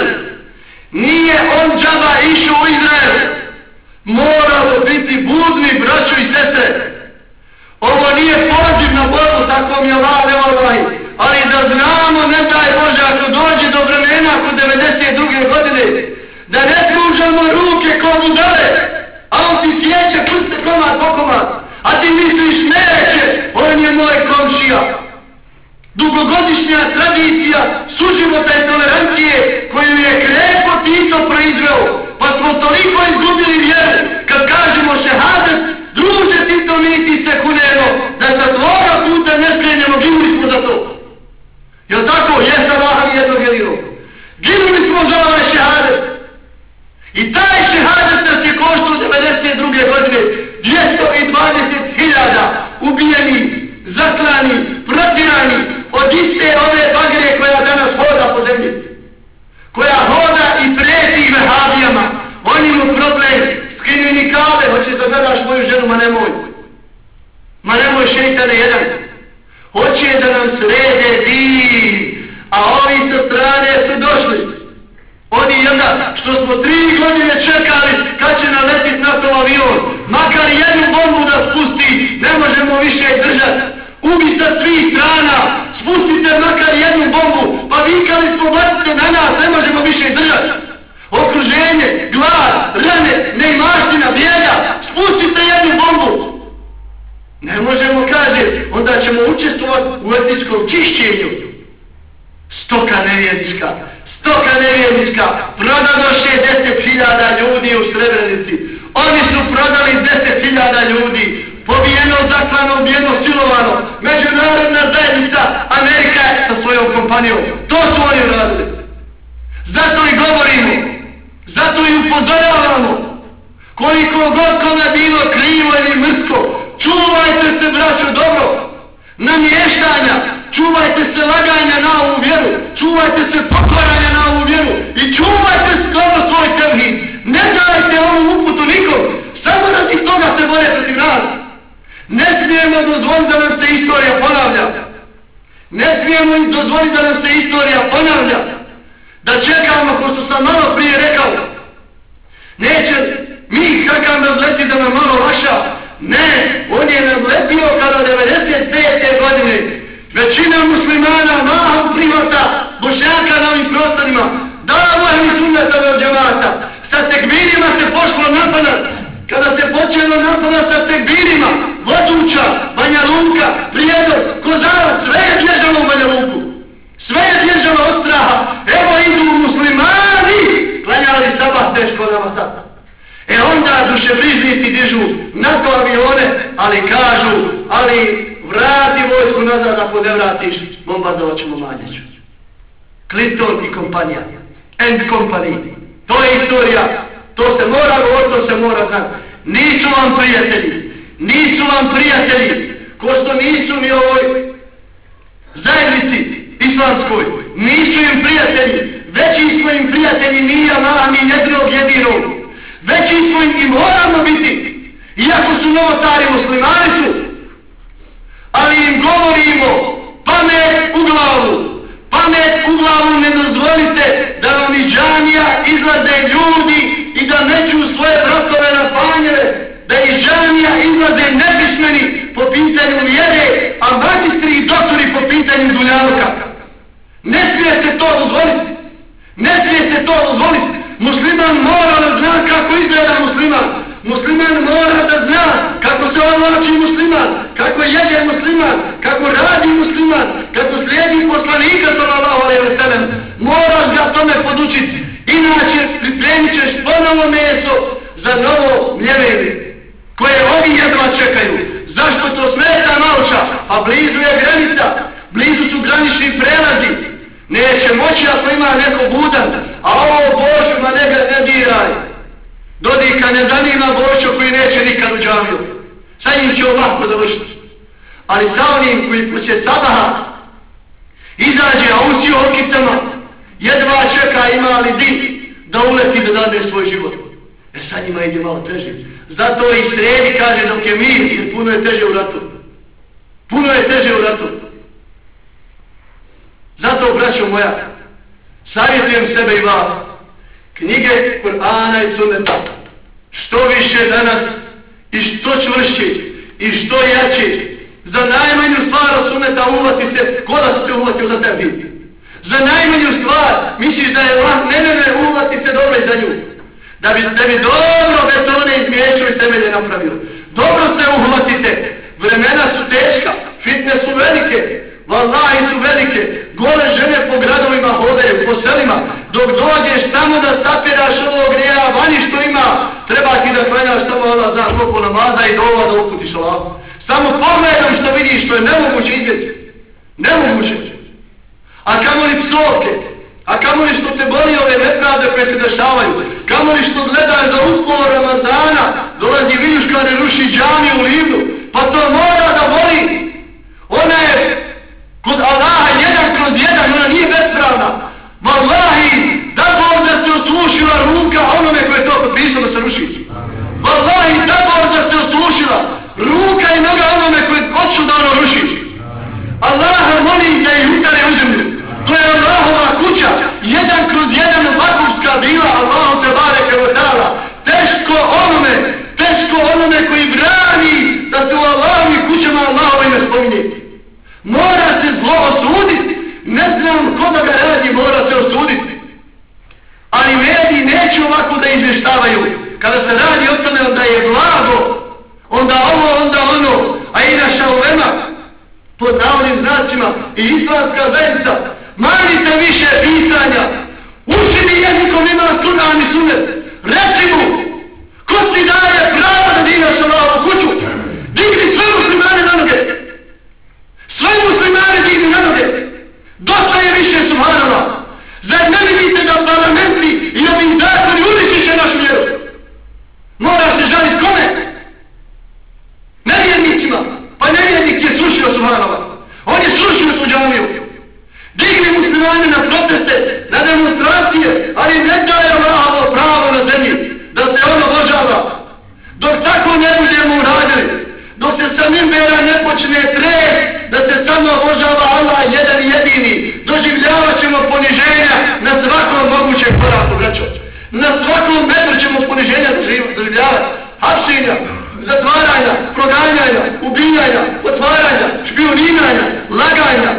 u Izrael. Moramo biti budni, braćo i sestre. Ovo nije poziv na borbu, tako mi je Allah, ali da znamo, ne daj Bože, ako dođe do vremena kod 92. godine, da ne pružamo ruke ko budale, a on ti sjeće prste komad po komad, a ti misliš neće, on je moj komšija. Dugogodišnja tradicija suživota i tolerancije koju je Kreško Tito proizveo, pa smo toliko izgubili vjeru kad kažemo šehadet, druže Tito, mi ti se kunemo da sa tvoga puta ne skrenemo, gibili smo za to. Jel tako? Jes Allah, ovi sa strane su došli. Oni jedna što smo 3 godine čekali kad će naletit na to avion, makar jednu bombu da spusti, ne možemo više držati. Ubi sa svih strana, spustite makar jednu bombu, pa vikali smo bacite na nas, ne možemo više držati. Okruženje, glad, rane, neimaština, bijeda, spustite jednu bombu. Ne možemo, kaže, onda ćemo učestvovati u etničkom čišćenju. Stoka nevjernička, prodadoše 10.000 ljudi u Srebrenici. Oni su prodali 10.000 ljudi, pobijeno, zaklano, ubijeno, silovano. Međunarodna zajednica, Amerika je sa svojom kompanijom. To su oni uradili. Zato i govorimo, zato i upozoravamo. Koliko god kome bilo krivo ili mrsko, čuvajte se, braćo, dobro. Namještanja, čuvajte se laganja na ovu vjeru, čuvajte se pokvaranja na ovu vjeru i čuvajte skoro svoj tevhid. Ne dajte ovu uputu nikom, samo radi toga se bore protiv nas. Ne smijemo dozvoliti da nam se istorija ponavlja. Ne smijemo dozvoliti da nam se istorija ponavlja. Da čekamo, ko što sam malo prije rekao, neće mi kakav nadleti da nam malo vaša. Ne, on je nadletio kada 95. godine većina muslimana mahom prihvata Bošnjaka na ovim prostorima. Davo je sunneta vel džemata. Sa tekbirima se pošlo napadat. Kada se počelo napadat sa tekbirima, Voduća, Banja Luka, Prijedor, Kozarac, sve je bježalo u Banja Luku. Sve je bježalo od straha. Evo idu muslimani, klanjali sabah teško nama sad. Onda dušebrižnici dižu NATO avione, ali kažu, ali vrati vojsku nazad ako ne vratiš, bombardovat ćemo Manjeću. Clinton i kompanija. And company. To je istorija. To se mora govoriti, to se mora znati. Nisu vam prijatelji, ko što nisu ni ovoj zajednici islamskoj. Nisu im prijatelji. Veći smo im prijatelji, nije Allah, ni jednog jedinog. Veći smo im i moramo biti. Iako su novotari muslimani su. Ali im govorimo, pamet u glavu, ne dozvolite da vam iz džamija izlaze ljudi i da neću svoje bratove na panjeve, da iz džamija izlaze nepismeni po pitanju vjere, a magistri i doktori po pitanju dunjaluka. Ne smije se to dozvoliti. Musliman mora da zna kako izgleda musliman. Musliman mora da zna kako se oblači musliman, kako jede musliman, kako radi musliman, kako slijedi poslanika sallallahu alejhi ve sellem. Moraš ga tome podučiti. Inače pripremit ćeš ponovo meso za novo mljevenje koje ovi jedva čekaju. Zašto to smeta nauča? Pa blizu je granica, blizu su granični prelazi. Neće moći ako ima neko budan, a ovo Božu ma ne diraj. Dodika ne zanima Božu koji neće nikad u džamiju. Sa njim će ovako završiti. Ali sa onim koji će sabaha izađe, a usi okicama, jedva čeka ima li di da uleti da dade svoj život. Sa njima ide malo teže. Zato i sredi kaže dok je mir, jer puno je teže u ratu. Zato, braćo moja, savjetujem sebe i vas, knjige Kur'ana i Sunneta, što više danas i što čvršće i što jače, za najmanju stvar od Sunneta uvati se, ko da si se uvatio za tebi. Za najmanju stvar misliš da je vlak, ne, uvati se dobro i za nju. Da bi dobro betone izmiješio i temelje napravio. Dobro se uhvatite, vremena su teška, fitne su velike, vallahi su velike, gole žene po gradovima hodaju, po selima, dok dođeš tamo da sapiraš ovo grija, vani što ima, treba ti da klanjaš samo ona za koliko namaza i dova da uputiš ovako. Samo pogledam što vidiš, što je nemoguće izvjeti. Nemoguće. A kamo li psovke, a kamo li što te boli ove nepravde koje se dešavaju, kamo li što gledaš za uspolo Ramazana, dolazi vidiš kada ruši džamiju u Livnu, pa to mora da boli. Ona je kod Allaha 1/1, ona nije bespravna. Wallahi, da Bog da se osušila ruka onome koje je to potpisao da se ruši. Wallahi, da Bog da se osušila ruka i noga onome koje hoću da ono ruši. Allaha molim da ih utare u zemlju. To je Allahova kada se radi o tome onda je blago, onda ovo, onda ono, a i naša ulema, pod navodnim znacima i islamska zajednica, manite više pisanja, uči mi jezikom ima Kur'an i Sunnet, reci mu, ko ti daje pravo da dinaš Allahovu kuću, digni sve muslimane na noge, sve muslimane digni na noge, dosta je više subhanallah, zar ne vidite da parlamenti i ovim zakoni uništiše našu vjeru? Moraš se žaliti kome? Nevjernicima, pa nevjernik je srušio subhanallah, on je srušio tu džamiju. Digni muslimani na proteste, na demonstracije, ali ne daje Allahovo pravo na zemlji, da se ono obožava. Dok tako ne budemo uradili, dok se sa mimbera ne počne tres, da se samo obožava Allah jedan i jedini, doživljavat ćemo poniženja na svakom mogućem koraku, braćo. Na svakom metru ćemo poniženja doživljavati. Hapšenja, zatvaranja, proganjanja, ubijanja, otvaranja, špioniranja, laganja.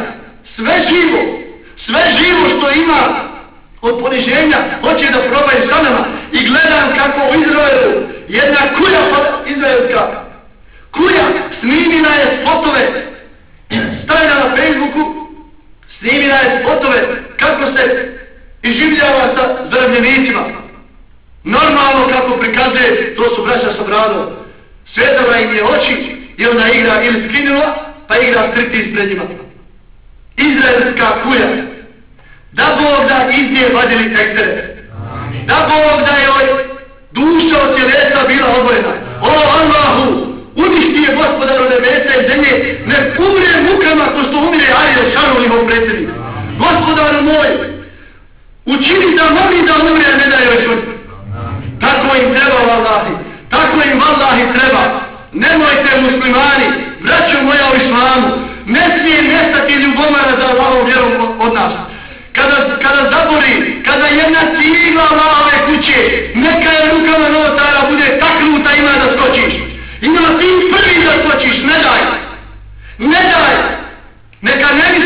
Sve živo što ima od poniženja hoće da probaju sa nama. I gledam kako u Izraelu jedna kuja izraelska kuja snimila je spotove, stavila na Facebooku, snimila je spotove kako se iživljava sa zarobljenicima. Normalno kako prikazuje, to su braća sa bradom. Svetala im je oči i ona igra ili skinula, pa igra striptiz pred njima. Izraelska kuja. Da Bog da iz nje vadili ekstere. Da Bog da joj duša od tjelesa bila obojena. O Allahu, uništi je gospodaru nebesa i zemlje, ne umre mukama ko što umire Ariel Sharon njihov predsjednik. Gospodaru moj, učini da moli da umre, a ne da joj smrt. Tako im treba, vallahi. Tako im vallahi treba. Nemojte muslimani, braćo moja u islamu, ne smije nestati ljubomara za Allahovu vjeru od nas. Kada zabori, kada jedna cigla Allahove kuće, neka je rukama novotara bude taknuta, ima da skočiš. Ima ti prvi da skočiš, ne daj. Ne daj. Neka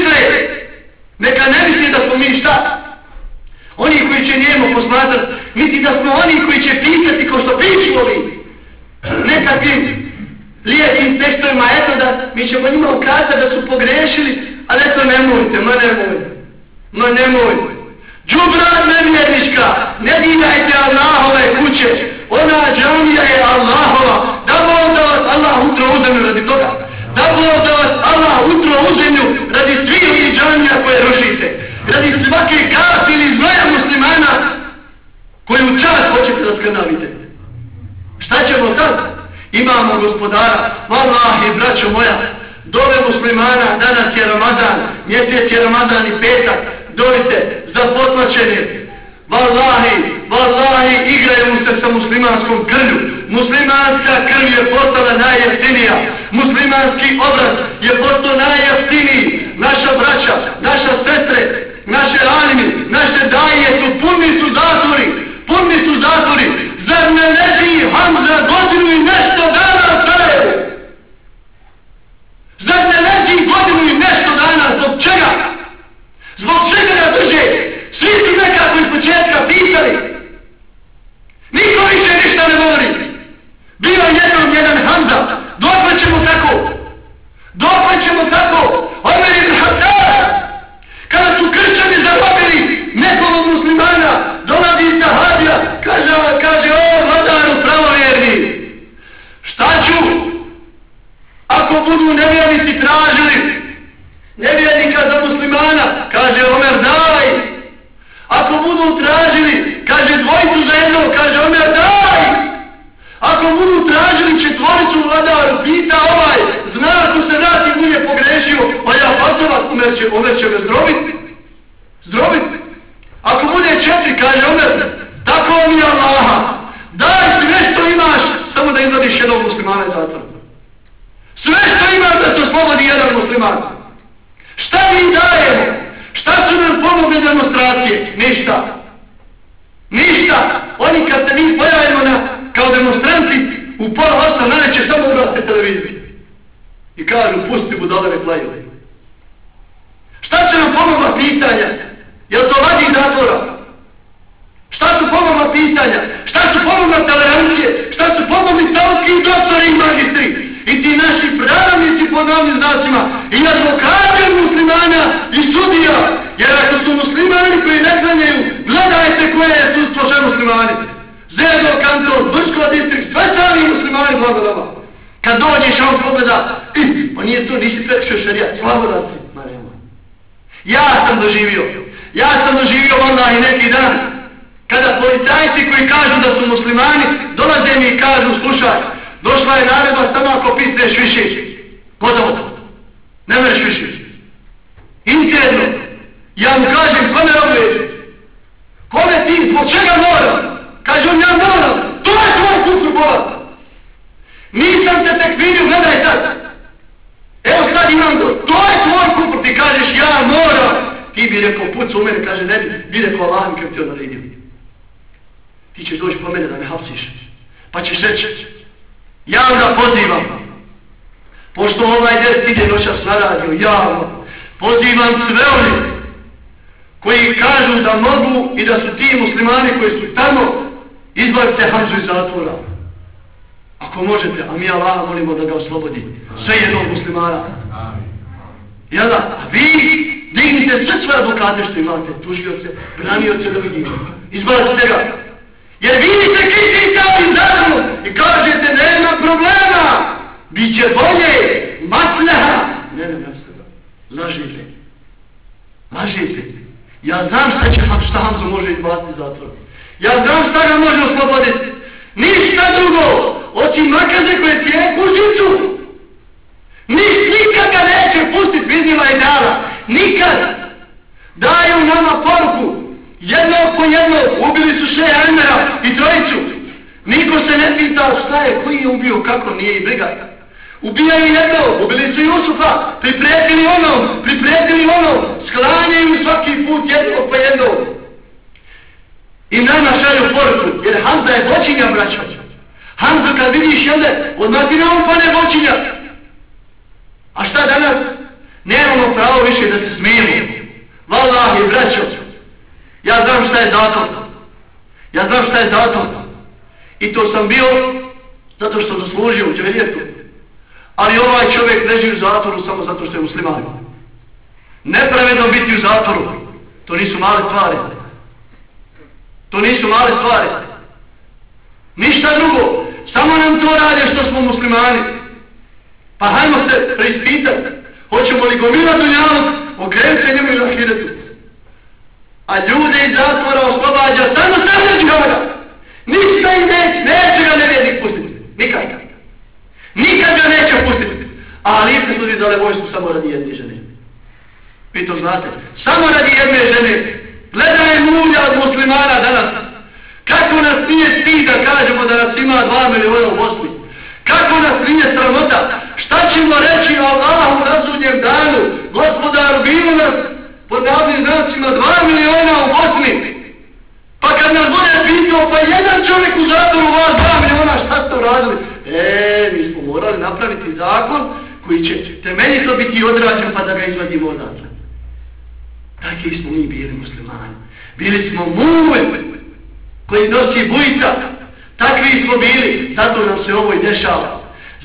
ne misle da smo mi šta? Oni koji će njemu posmatrati, niti da smo oni koji će pisati ko što pišu ovi. Nekakvim lijepim tekstovima, eto da mi ćemo njima ukazati da su pogrešili, ali eto nemojte, ma nemojte. Džubrat nevjernička, ne dirajte Allahove kuće, ona džamija je Allahova, da Bog da vas Allah utro u zemlju radi toga, da Bog da vas Allah utro u zemlju radi svih ovih džamija koje rušite, radi svake kapi ili znoja muslimana koju čast hoćete da skrnavite. Šta ćemo sad? Imamo gospodara, vallahi, braćo moja, dove muslimana, danas je Ramazan, mjesec je Ramazan i petak, dovite za potlačenje. Vallahi, igraju se sa muslimanskom krvju. Muslimanska krv je postala najjeftinija. Muslimanski obraz je postao najjeftiniji. Naša braća, naša sestre, naše alimi, naše daje su puni su zatvori. Zar ne leži Hamza godinu i nešto dana u Sarajevu? Zar ne leži godinu i nešto dana? Zbog čega? Zbog čega ga drže? Svi su nekako iz početka pisali. Niko više ništa ne govori. Bio jedan Hamza. Dokle ćemo tako? Omer ibn Hattab. Kada su kršćani zarobili nekog od muslimana, dolazi sahabija, kaže o vladaru pravovjerni. Šta ću? Ako budu nevjernici tražili nevjernika za muslimana, kaže Omer daj. Ako budu tražili, kaže dvojicu za jedno, kaže Omer daj. Ako budu tražili četvoricu vladaru, pita ovaj, zna ako se vrati bude pogrešio, pa ja pasovat, Omer će me zdrovit. Ako bude 4, kaže Omer, tako mi je Allaha, daj sve što imaš, samo da izvadiš jednog muslimana iz zatvora. Sve što imaš da se oslobodi jedan musliman. Šta mi dajemo? Šta su nam pomogle demonstracije? Ništa. Oni kad se mi pojavimo kao demonstranti, u 7:30 najveće samo ugrate televiziji. I kažu, pusti budaleve plaju. Šta će nam pomogla pisanja? Jel to vadi iz zatvora? Šta su pomogla pisanja? Šta su pomogla tolerancija? Kad dođeš, on pogleda, pa nije to, nisi prekršio šarijat, slabodan si. Ma nemoj. Ja sam doživio onda i neki dan, kada policajci koji kažu da su muslimani, dolaze mi i kažu, slušaj, došla je naredba samo ako pisneš više. Gotovo. Ne mereš više. Interno. Ja mu kažem, kome robuješ? Kome ti, zbog čega moram? Kaže on, ja moram. To je tvoj kufr, bolan. Nisam te tekvirio, gledaj sad. Evo sad imam to je tvoj kufr, ti kažeš, ja moram. Ti bi rekao, pucu u mene, kaže, ne bi rekao Allah mi kako ti on naredio. Ti ćeš doći po mene da me hapsiš. Pa ćeš reći, ja onda pozivam, pošto ovaj ders ide noćas na radio, javno, pozivam sve oni koji kažu da mogu i da su ti muslimani koji su tamo, izbavite Hamzu iz zatvora. Ako možete, a mi Allah molimo da ga oslobodi. Sve jednog muslimana. Jel da? A vi dignite sve svoje advokate što imate, tužioce, branioce da vidimo. Izbavite ga. Jer vi se kitite ovim zakonom i kažete nema problema, bit će bolje, masleha. Ne, lažite. Ja znam šta Hamzu može izbaciti iz zatvora. Ja znam šta ga može osloboditi. Ništa drugo, osim nakaze koje tijeku u žicu. Nikad ga neće pustiti vidnjima ideala. Nikad. Daju nama poruku. Jednog po jednog ubili su Šeha Emera i trojicu. Niko se ne pita šta je, koji je ubio, kako, nije i briga. Ubijaju jednog, ubili su Jusufa, priprijetili onom, sklanjaju svaki put jednog po jednog. I nama šalju poruku, jer Hamza je zločinja, braćo. Hamza kad vidiš jelde, odmah ti na on pane zločinja. A šta danas? Nemamo pravo više da se smijemo. Valahi, braćo. Ja znam šta je zatvor. I to sam bio zato što sam zaslužio u dževerijetu. Ali ovaj čovjek leži u zatvoru samo zato što je musliman. Nepravedno biti u zatvoru. To nisu male stvari. Ništa drugo. Samo nam to rade što smo muslimani. Pa hajmo se preispitati. Hoćemo li gomilati dunjalog, okrenuti se njemu i ahiretu. A ljude iz zatvora oslobađa samo stavlja džihada. Ništa im neće ga nevjernik pustiti. Nikad ga neće pustiti. Ali se sudi za levojstvu samo radi jedne žene. Vi to znate. Samo radi jedne žene. Gledaj mulja od muslimana danas. Kako nas nije stid da kažemo da nas ima 2 miliona u Bosni. Kako nas nije sramota. Šta ćemo reći Allahu na sudnjem danu? Gospodaru, bilo nas pod navodnim znacima 2 miliona u Bosni. Pa kad nas bude pitao, pa jedan čovjek u zatvoru, vas 2 miliona, šta ste uradili? Mi smo morali napraviti zakon koji će temeljito biti odrađen pa da ga izvadimo odatle. Takvi smo mi bili muslimani. Bili smo mulj koji nosi bujica. Takvi smo bili. Zato nam se ovo i dešava.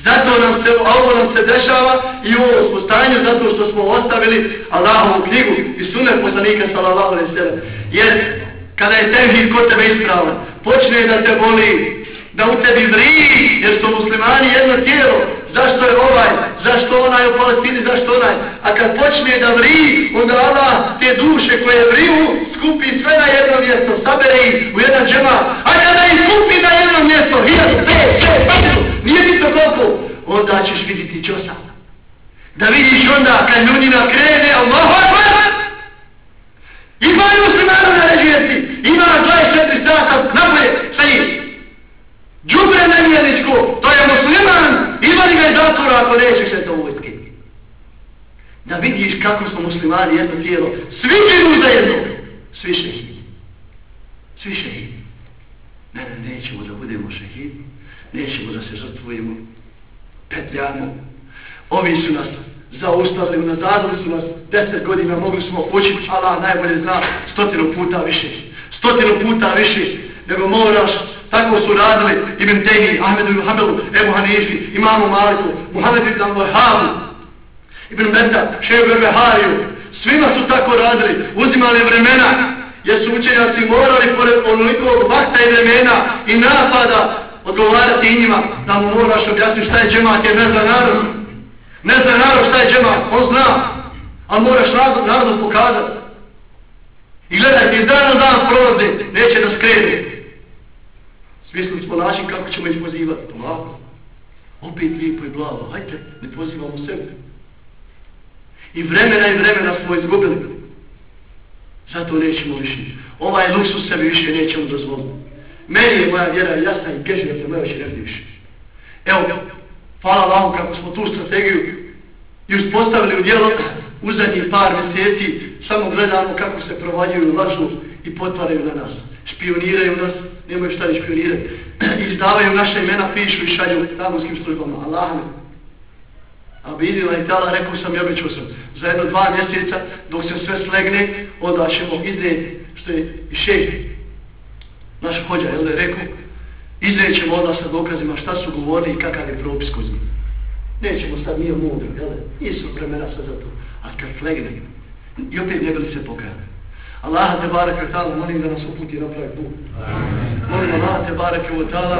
Ovo nam se dešava i u ovom smo stanju zato što smo ostavili Allahovu knjigu i sunet poslanika sallallahu alejhi ve sellem. Jer kada je tevhid kod tebe ispravan, počne da te boli, da u tebi vriji, jer su muslimani jedno tijelo. Zašto je ovaj, zašto onaj u Palestini, zašto onaj? A kad počne da vriji, onda Allah te duše koje vriju skupi sve na jedno mjesto, sabere ih u jedan džemat. A kada ih skupi na jedno mjesto, 1000, 5, 6, 1000, nije bitno koliko, onda ćeš vidjeti čosa. Da vidiš onda kad ljudina krene, Allahu akbar! Imaju muslimanu naređuje si, ima 24 sata napolje sa njim. Džubre nevjerničko, to je musliman, izvadi ga iz zatvora ako nećeš eto u vojske. Da vidiš kako smo muslimani jedno tijelo, svi žinu za jednog, svi šehidi. Ne, nećemo da budemo šehidi, nećemo da se žrtvujemo, petljamo. Ovi su nas zaustavili, unazadili su nas 10 godina, mogli smo učiti, Allah najbolje zna, 100 puta više, nego moraš. Tako su radili Ibn Tejmi, Ahmedu ibn Hanbelu, Ebu Hanifi, Imamu Maliku, Muhammed ibn Al-Wahabu, Ibn Beta, Šeju Berbehariju. Svima su tako radili, uzimali vremena, jer su učenjaci morali pored onolikog vakta i vremena i napada odgovarati i njima, da mu moraš objasniti šta je džemat, jer ne zna narod. Ne zna narod šta je džemat, on zna, ali moraš narodu pokazati. I gledajte, iz dana dan prolaze, neće da skrene. Smislili smo način kako ćemo ih pozivati, polako. Opet lijepo i blago, hajte, ne pozivamo sebe. I vremena smo izgubili. Zato nećemo više. Ovaj luksus sebi više nećemo dozvoliti. Meni je moja vjera jasna i kežna se moja više ne više. Evo, hvala Allahu kako smo tu strategiju i uspostavili u djelo u zadnjih par mjeseci. Samo gledamo kako se provaljuju, lažu i potvaraju na nas. Špioniraju nas, nemaju šta ni špionirati. Izdavaju naše imena, pišu i šalju tabunskim službama. Allahme. A vidjela i tala, rekao sam i obećao sam. Za 1-2 mjeseca, dok se sve slegne, onda ćemo iznijeti, što je i šejh, naš hođa, jel da je rekao, iznećemo onda sa dokazima šta su govorili i kakav je propis kod njih. Nećemo sad nije mudro, jel da? Nisu vremena sad za to. A kad slegne, i opet ne bili se pokajati. Allah te bareke ve taala, molim da nas uputi na pravi put. Molim Allah te bareke ve taala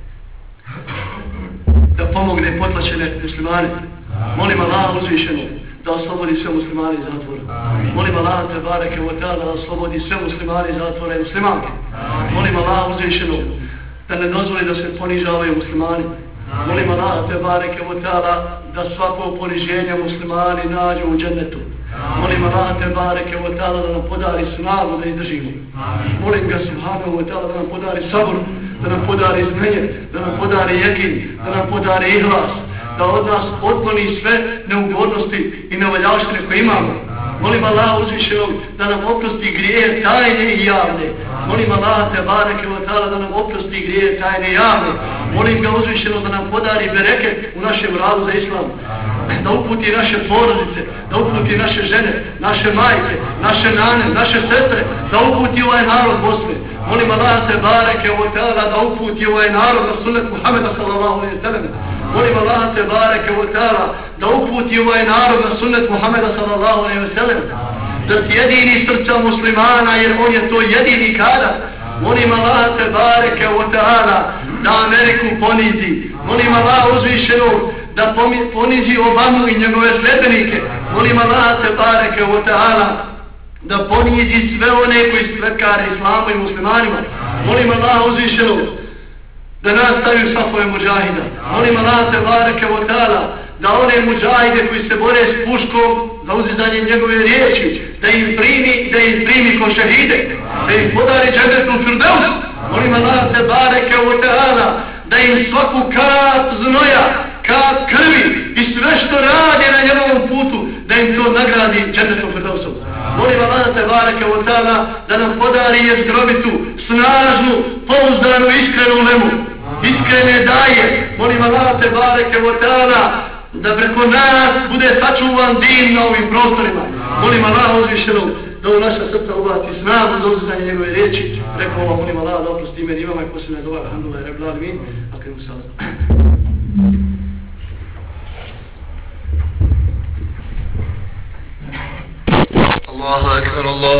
da pomogne potlačene muslimane. Molim Allah uzvišeno da oslobodi sve muslimane iz zatvora. Molim Allah te bareke ve taala da oslobodi sve muslimane iz zatvora i muslimanke. Molim Allah uzvišeno da ne dozvoli da se ponižavaju muslimani. Molim Allah te bareke ve taala da svako poniženje muslimani nađu u džennetu. Molim Allah te bareke ve taala da nam podari snagu da izdržimo. Molim ga subhanahu wa taala da nam podari sabr, da nam podari znanje, da nam podari jekin, da nam podari ihlas, da od nas otkloni sve neugodnosti i nevaljaštine koje imamo. Molim Allah uzvišenog da nam oprosti grijehe tajne i javne. Molim Allah te bareke ve taala da nam oprosti grijehe tajne i javne. Molim ga uzvišenog da nam podari bereket u našem radu za islam. Da uputi naše porodice, da uputi naše žene, naše majke, naše nane, naše sestre, da uputi ovaj narod Bosne. Molim Allah te bareke ve taala da uputi ovaj narod na sunnet Muhameda sallallahu alejhi ve sellem. Molim Allah te bareke ve taala da uputi ovaj narod na sunnet Muhameda sallallahu alejhi ve sellem. Da sjedini srca muslimana jer on je to jedini kadar. Molim Allah te bareke ve taala da Ameriku ponizi. Molim Allah uzvišenog da ponizi Obamu i njegove sledbenike. Molim Allah te bareke ve taala da ponizi sve one koji spletkare islamu i muslimanima. Molim Allah uzvišenog da nastaviju safove muđahida. Molim Allah te bareke ve taala da one muđahide koji se bore s puškom za uzizanje njegove riječi, da im primi ko šehide, da im podari džennetul firdeus. Molim Allah te bareke ve taala da im svaku kap znoja, kap krvi i sve što radi na njegovom putu, da im to nagradi džennetul firdeusom. Molim Allah te bareke ve taala da nam podari jezgrobitu, snažnu, pouzdanu, iskrenu lemu, iskrene daje. Molim Allah te bareke ve taala da preko nas bude sačuvan din na ovim prostorima. Molim Allah uzvišenog da u naša srca ubaci snagu za uzizanje njegove riječi. Rekao ovo, molim Allah da oprosti ime imama i posljedna dova, alhamdulillah, rabbil alamin. Akrim salam. Allahu akbar, Allah.